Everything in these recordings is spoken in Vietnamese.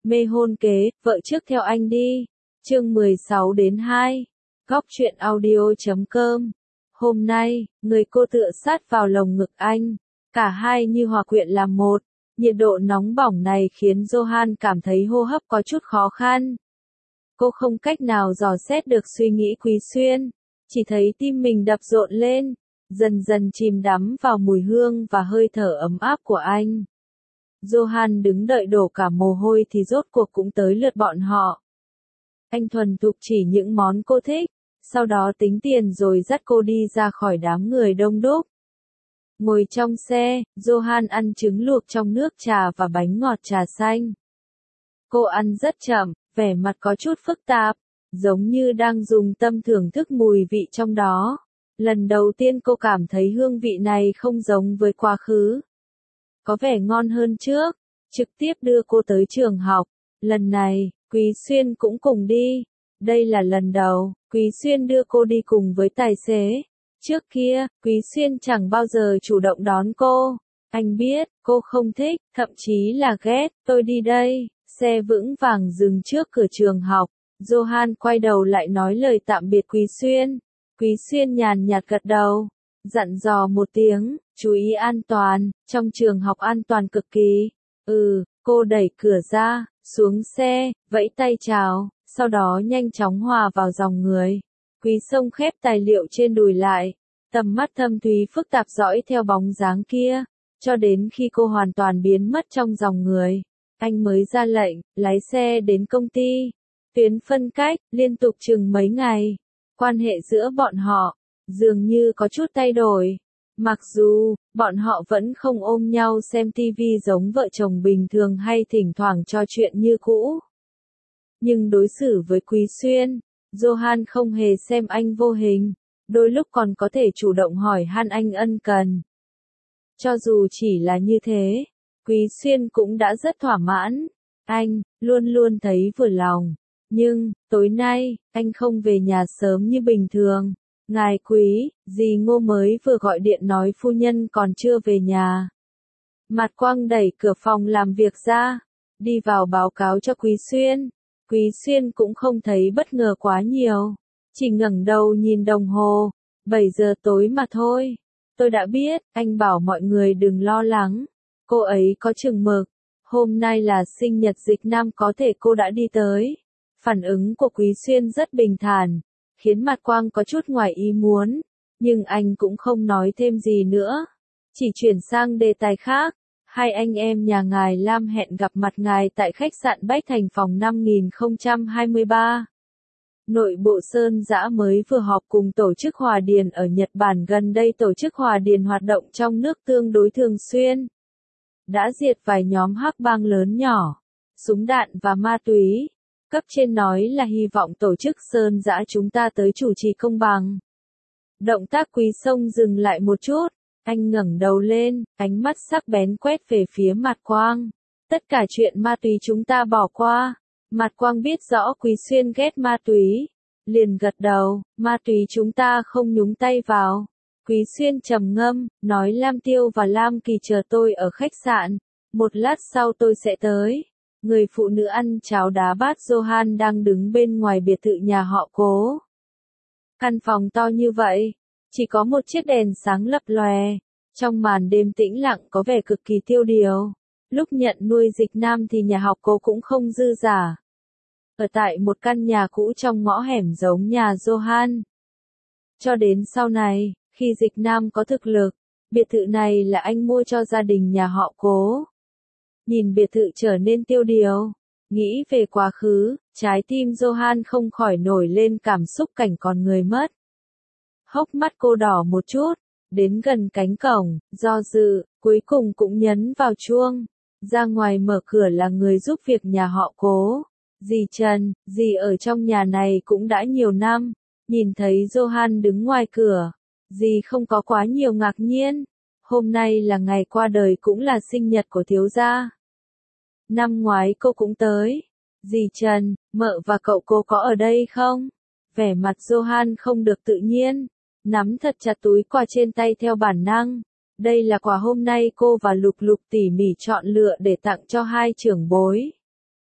Mê hôn kế, vợ trước theo anh đi. Chương 16 đến 2. Góc truyện audio.com. Hôm nay, người cô tựa sát vào lồng ngực anh. Cả hai như hòa quyện làm một. Nhiệt độ nóng bỏng này khiến Johan cảm thấy hô hấp có chút khó khăn. Cô không cách nào dò xét được suy nghĩ Quý Xuyên. Chỉ thấy tim mình đập rộn lên. Dần dần chìm đắm vào mùi hương và hơi thở ấm áp của anh. Johan đứng đợi đổ cả mồ hôi thì rốt cuộc cũng tới lượt bọn họ. Anh thuần thục chỉ những món cô thích, sau đó tính tiền rồi dắt cô đi ra khỏi đám người đông đúc. Ngồi trong xe, Johan ăn trứng luộc trong nước trà và bánh ngọt trà xanh. Cô ăn rất chậm, vẻ mặt có chút phức tạp, giống như đang dùng tâm thưởng thức mùi vị trong đó. Lần đầu tiên cô cảm thấy hương vị này không giống với quá khứ. Có vẻ ngon hơn trước, trực tiếp đưa cô tới trường học. Lần này, Quý Xuyên cũng cùng đi. Đây là lần đầu, Quý Xuyên đưa cô đi cùng với tài xế. Trước kia, Quý Xuyên chẳng bao giờ chủ động đón cô. Anh biết, cô không thích, thậm chí là ghét. Tôi đi đây. Xe vững vàng dừng trước cửa trường học. Johan quay đầu lại nói lời tạm biệt Quý Xuyên. Quý Xuyên nhàn nhạt gật đầu, dặn dò một tiếng, chú ý an toàn, trong trường học an toàn cực kỳ. Cô đẩy cửa ra, xuống xe, vẫy tay chào, sau đó nhanh chóng hòa vào dòng người. Quý Sông khép tài liệu trên đùi lại, tầm mắt thâm thúy phức tạp dõi theo bóng dáng kia, cho đến khi cô hoàn toàn biến mất trong dòng người. Anh mới ra lệnh, lái xe đến công ty. Tuyến phân cách, liên tục chừng mấy ngày. Quan hệ giữa bọn họ, dường như có chút thay đổi. Mặc dù, bọn họ vẫn không ôm nhau xem tivi giống vợ chồng bình thường hay thỉnh thoảng trò chuyện như cũ. Nhưng đối xử với Quý Xuyên, Johan không hề xem anh vô hình, đôi lúc còn có thể chủ động hỏi han anh ân cần. Cho dù chỉ là như thế, Quý Xuyên cũng đã rất thỏa mãn. Anh, luôn luôn thấy vừa lòng. Nhưng, tối nay, anh không về nhà sớm như bình thường. Ngài Quý, dì Ngô mới vừa gọi điện nói phu nhân còn chưa về nhà. Mạt Quang đẩy cửa phòng làm việc ra, đi vào báo cáo cho Quý Xuyên. Quý Xuyên cũng không thấy bất ngờ quá nhiều, chỉ ngẩng đầu nhìn đồng hồ, 7 giờ tối mà thôi. Tôi đã biết, anh bảo mọi người đừng lo lắng. Cô ấy có chừng mực, hôm nay là sinh nhật Dịch Nam có thể cô đã đi tới. Phản ứng của Quý Xuyên rất bình thản, khiến Mạt Quang có chút ngoài ý muốn, nhưng anh cũng không nói thêm gì nữa. Chỉ chuyển sang đề tài khác, hai anh em nhà ngài Lam hẹn gặp mặt ngài tại khách sạn Bách Thành phòng 5023. Nội bộ Sơn Dã mới vừa họp cùng tổ chức Hòa Điền ở Nhật Bản, gần đây tổ chức Hòa Điền hoạt động trong nước tương đối thường xuyên. Đã diệt vài nhóm hắc bang lớn nhỏ, súng đạn và ma túy. Cấp trên nói là hy vọng tổ chức Sơn Dã chúng ta tới chủ trì công bằng. Động tác Quý Sông dừng lại một chút, anh ngẩng đầu lên, ánh mắt sắc bén quét về phía Mạt Quang. Tất cả chuyện ma túy chúng ta bỏ qua. Mạt Quang biết rõ Quý Xuyên ghét ma túy, liền gật đầu, ma túy chúng ta không nhúng tay vào. Quý Xuyên trầm ngâm, nói Lam Tiêu và Lam Kỳ chờ tôi ở khách sạn, một lát sau tôi sẽ tới. Người phụ nữ ăn cháo đá bát Johan đang đứng bên ngoài biệt thự nhà họ Cố. Căn phòng to như vậy, chỉ có một chiếc đèn sáng lập lòe, trong màn đêm tĩnh lặng có vẻ cực kỳ tiêu điều. Lúc nhận nuôi Dịch Nam thì nhà họ Cố cũng không dư giả. Ở tại một căn nhà cũ trong ngõ hẻm giống nhà Johan. Cho đến sau này, khi Dịch Nam có thực lực, biệt thự này là anh mua cho gia đình nhà họ Cố. Nhìn biệt thự trở nên tiêu điều, nghĩ về quá khứ, trái tim Johan không khỏi nổi lên cảm xúc cảnh còn người mất. Hốc mắt cô đỏ một chút, đến gần cánh cổng, do dự, cuối cùng cũng nhấn vào chuông. Ra ngoài mở cửa là người giúp việc nhà họ Cố. Dì Trần, dì ở trong nhà này cũng đã nhiều năm, nhìn thấy Johan đứng ngoài cửa, dì không có quá nhiều ngạc nhiên. Hôm nay là ngày qua đời cũng là sinh nhật của thiếu gia. Năm ngoái cô cũng tới. Dì Trần, mợ và cậu cô có ở đây không? Vẻ mặt Johan không được tự nhiên, nắm thật chặt túi quà trên tay theo bản năng. Đây là quà hôm nay cô và Lục Lục tỉ mỉ chọn lựa để tặng cho hai trưởng bối.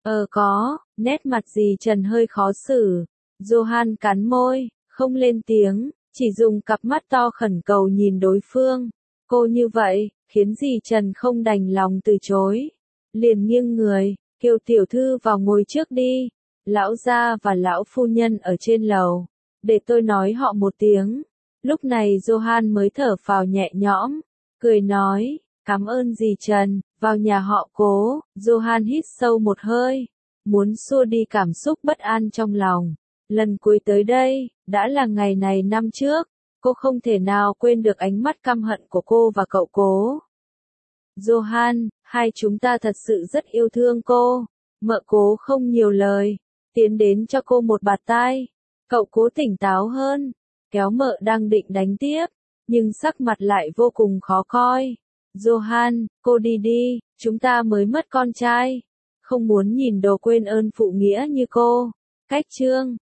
Có, nét mặt dì Trần hơi khó xử. Johan cắn môi, không lên tiếng, chỉ dùng cặp mắt to khẩn cầu nhìn đối phương. Cô như vậy, khiến dì Trần không đành lòng từ chối. Liền nghiêng người, kêu tiểu thư vào ngồi trước đi. Lão gia và lão phu nhân ở trên lầu. Để tôi nói họ một tiếng. Lúc này Johan mới thở phào nhẹ nhõm, cười nói, cảm ơn dì Trần, vào nhà họ Cố. Johan hít sâu một hơi, muốn xua đi cảm xúc bất an trong lòng. Lần cuối tới đây, đã là ngày này năm trước, cô không thể nào quên được ánh mắt căm hận của cô và cậu Cố. Johan, hai chúng ta thật sự rất yêu thương cô. Mợ Cố không nhiều lời, tiến đến cho cô một bạt tai. Cậu Cố tỉnh táo hơn, kéo mợ đang định đánh tiếp, nhưng sắc mặt lại vô cùng khó coi. Johan, cô đi đi, chúng ta mới mất con trai. Không muốn nhìn đồ quên ơn phụ nghĩa như cô. Cách chương